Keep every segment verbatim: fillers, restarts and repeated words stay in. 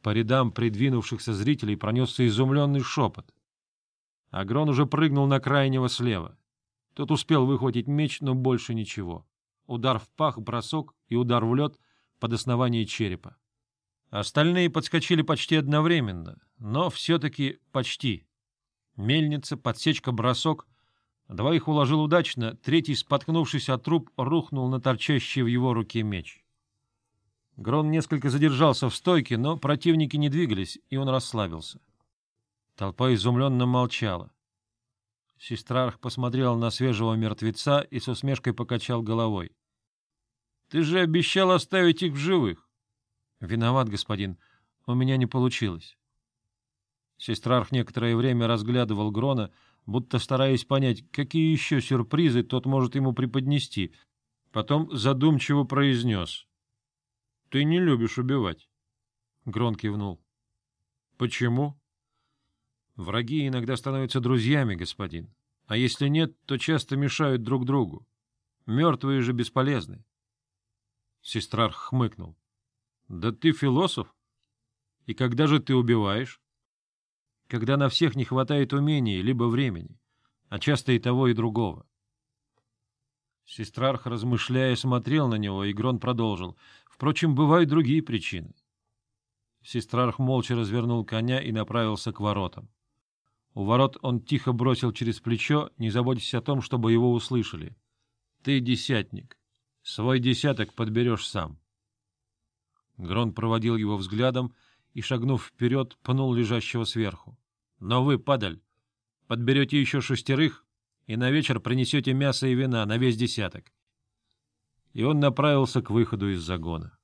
По рядам придвинувшихся зрителей пронесся изумленный шепот. Агрон уже прыгнул на крайнего слева. Тот успел выхватить меч, но больше ничего. Удар в пах, бросок и удар в лед под основание черепа. Остальные подскочили почти одновременно, но все-таки почти. Мельница, подсечка, бросок. Двоих уложил удачно, третий, споткнувшись от труп, рухнул на торчащий в его руке меч. Грон несколько задержался в стойке, но противники не двигались, и он расслабился. Толпа изумленно молчала. Сестрарх посмотрел на свежего мертвеца и с усмешкой покачал головой. — Ты же обещал оставить их в живых. — Виноват, господин, у меня не получилось. Сестрарх некоторое время разглядывал Грона, будто стараясь понять, какие еще сюрпризы тот может ему преподнести. Потом задумчиво произнес. — Ты не любишь убивать. Грон кивнул. — Почему? — Враги иногда становятся друзьями, господин. А если нет, то часто мешают друг другу. Мертвые же бесполезны. Сестрарх хмыкнул. — Да ты философ. И когда же ты убиваешь? — Когда на всех не хватает умений, либо времени, а часто и того, и другого. Сестрарх, размышляя, смотрел на него, и Грон продолжил. Впрочем, бывают другие причины. Сестрарх молча развернул коня и направился к воротам. У ворот он тихо бросил через плечо, не заботясь о том, чтобы его услышали. — Ты десятник. Свой десяток подберешь сам. Грон проводил его взглядом и, шагнув вперед, пнул лежащего сверху. — Но вы, падаль, подберете еще шестерых и на вечер принесете мясо и вина на весь десяток. И он направился к выходу из загона.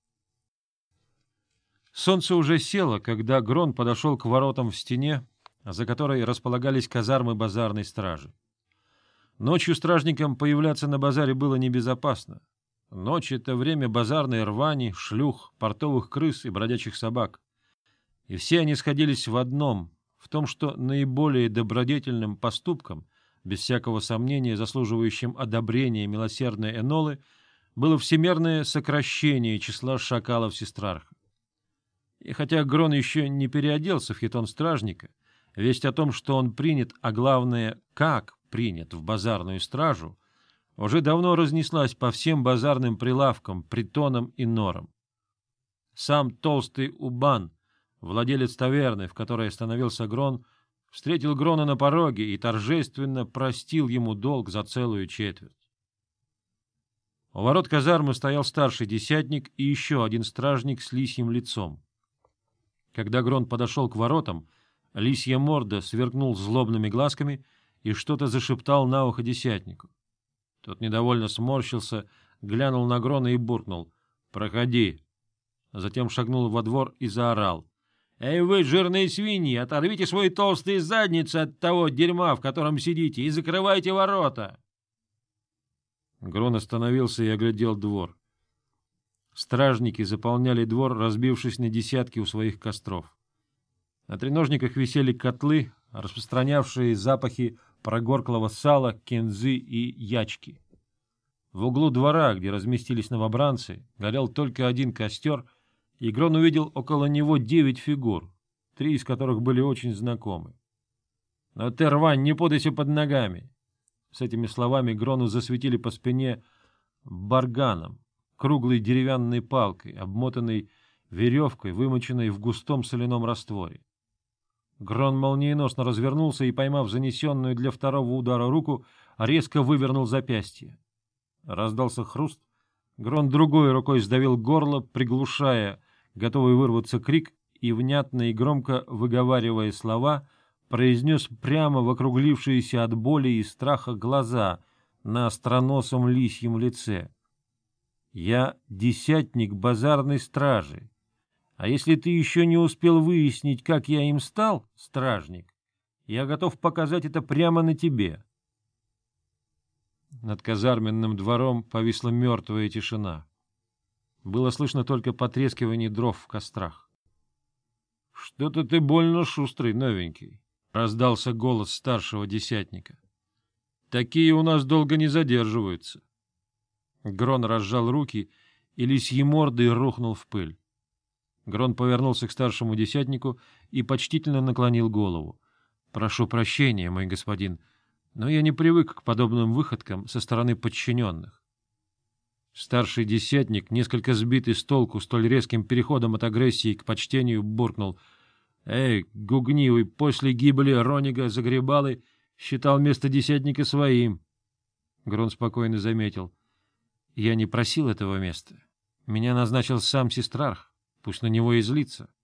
Солнце уже село, когда Грон подошел к воротам в стене, за которой располагались казармы базарной стражи. Ночью стражникам появляться на базаре было небезопасно. Ночь — это время базарной рвани, шлюх, портовых крыс и бродячих собак. И все они сходились в одном, в том, что наиболее добродетельным поступком, без всякого сомнения заслуживающим одобрения милосердной Энолы, было всемерное сокращение числа шакалов Сестрарха. И хотя Грон еще не переоделся в хитон стражника, весть о том, что он принят, а главное, как принят в базарную стражу, уже давно разнеслась по всем базарным прилавкам, притонам и норам. Сам толстый Убан, владелец таверны, в которой остановился Грон, встретил Грона на пороге и торжественно простил ему долг за целую четверть. У ворот казармы стоял старший десятник и еще один стражник с лисьим лицом. Когда Грон подошел к воротам, лисья морда сверкнул злобными глазками и что-то зашептал на ухо десятнику. Тот недовольно сморщился, глянул на Грона и буркнул: «Проходи». Затем шагнул во двор и заорал: «Эй вы, жирные свиньи, оторвите свои толстые задницы от того дерьма, в котором сидите, и закрывайте ворота!» Грон остановился и оглядел двор. Стражники заполняли двор, разбившись на десятки у своих костров. На треножниках висели котлы, распространявшие запахи прогорклого сала, кинзы и ячки. В углу двора, где разместились новобранцы, горел только один костер, и Грон увидел около него девять фигур, три из которых были очень знакомы. — Но ты, рвань, не путайся под ногами! С этими словами Грону засветили по спине барганом, круглой деревянной палкой, обмотанной веревкой, вымоченной в густом соляном растворе. Грон молниеносно развернулся и, поймав занесенную для второго удара руку, резко вывернул запястье. Раздался хруст. Грон другой рукой сдавил горло, приглушая готовый вырваться крик, и, внятно и громко выговаривая слова, произнес прямо в округлившиеся от боли и страха глаза на остроносом лисьем лице: «Я десятник базарной стражи. А если ты еще не успел выяснить, как я им стал, стражник, я готов показать это прямо на тебе». Над казарменным двором повисла мертвая тишина. Было слышно только потрескивание дров в кострах. — Что-то ты больно шустрый, новенький, — раздался голос старшего десятника. — Такие у нас долго не задерживаются. Грон разжал руки, и лисьей мордой рухнул в пыль. Грон повернулся к старшему десятнику и почтительно наклонил голову. — Прошу прощения, мой господин, но я не привык к подобным выходкам со стороны подчиненных. Старший десятник, несколько сбитый с толку столь резким переходом от агрессии к почтению, буркнул: — Эй, гугнивый, после гибели Ронига Загребалы считал место десятника своим. Грон спокойно заметил: — Я не просил этого места. Меня назначил сам Сестрарх, пусть на него и злится.